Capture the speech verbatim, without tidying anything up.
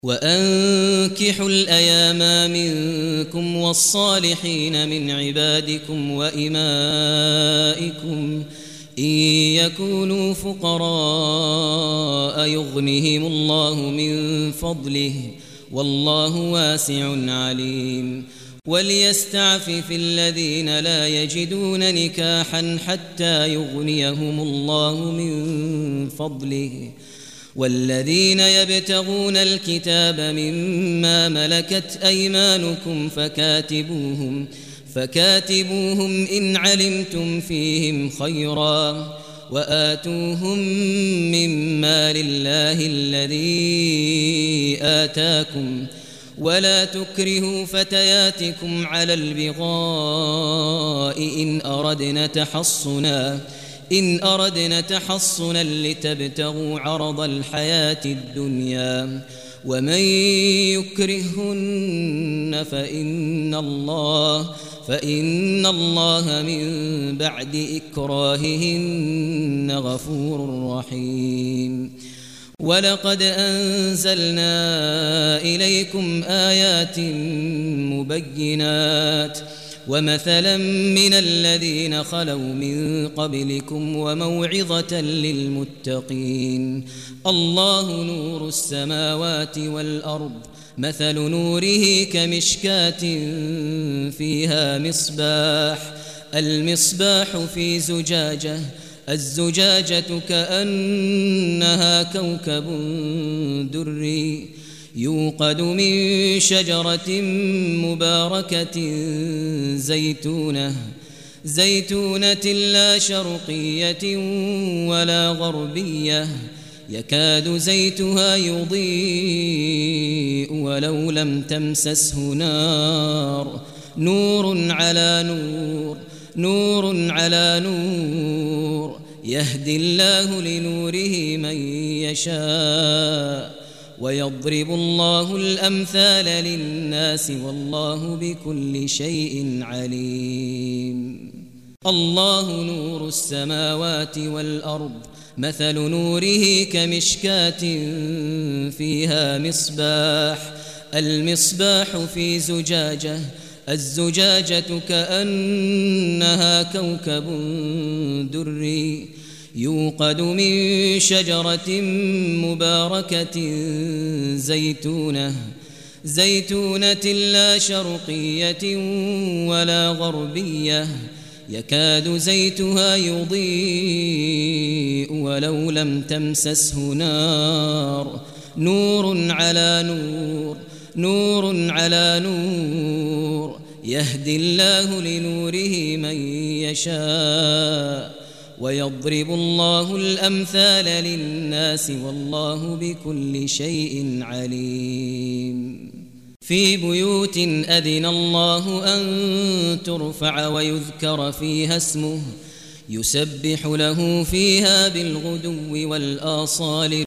وأنكحوا الأيام منكم والصالحين من عبادكم وإمائكم إن يكونوا فقراء يغنهم الله من فضله والله واسع عليم. وليستعفف الذين لا يجدون نكاحا حتى يغنيهم الله من فضله والذين يبتغون الكتاب مما ملكت أيمانكم فكاتبوهم فكاتبوهم إن علمتم فيهم خيرا وآتوهم مما لله الذي آتاكم ولا تكرهوا فتياتكم على البغاء إن أردنا تحصنا إن أردنا تحصنا لتبتغوا عرض الحياة الدنيا ومن يكرهن فإن الله فإن الله من بعد إكراههن غفور رحيم. ولقد أنزلنا إليكم آيات مبينات ومثلا من الذين خلوا من قبلكم وموعظة للمتقين. الله نور السماوات والأرض مثل نوره كمشكاة فيها مصباح المصباح في زجاجة الزجاجة كأنها كوكب دري يوقد من شجرة مباركة زيتونة زيتونة لا شرقية ولا غربية يكاد زيتها يضيء ولو لم تمسسه نار نور على نور نور على نور يهدي الله لنوره من يشاء ويضرب الله الأمثال للناس والله بكل شيء عليم. الله نور السماوات والأرض مثل نوره كمشكاة فيها مصباح المصباح في زجاجة الزجاجة كأنها كوكب دري يوقد من شجرة مباركة زيتونة زيتونة لا شرقية ولا غربية يكاد زيتها يضيء ولو لم تمسسه نار نور على نور نور على نور يهدي الله لنوره من يشاء ويضرب الله الأمثال للناس والله بكل شيء عليم. في بيوت أذن الله أن ترفع ويذكر فيها اسمه يسبح له فيها بالغدو والآصال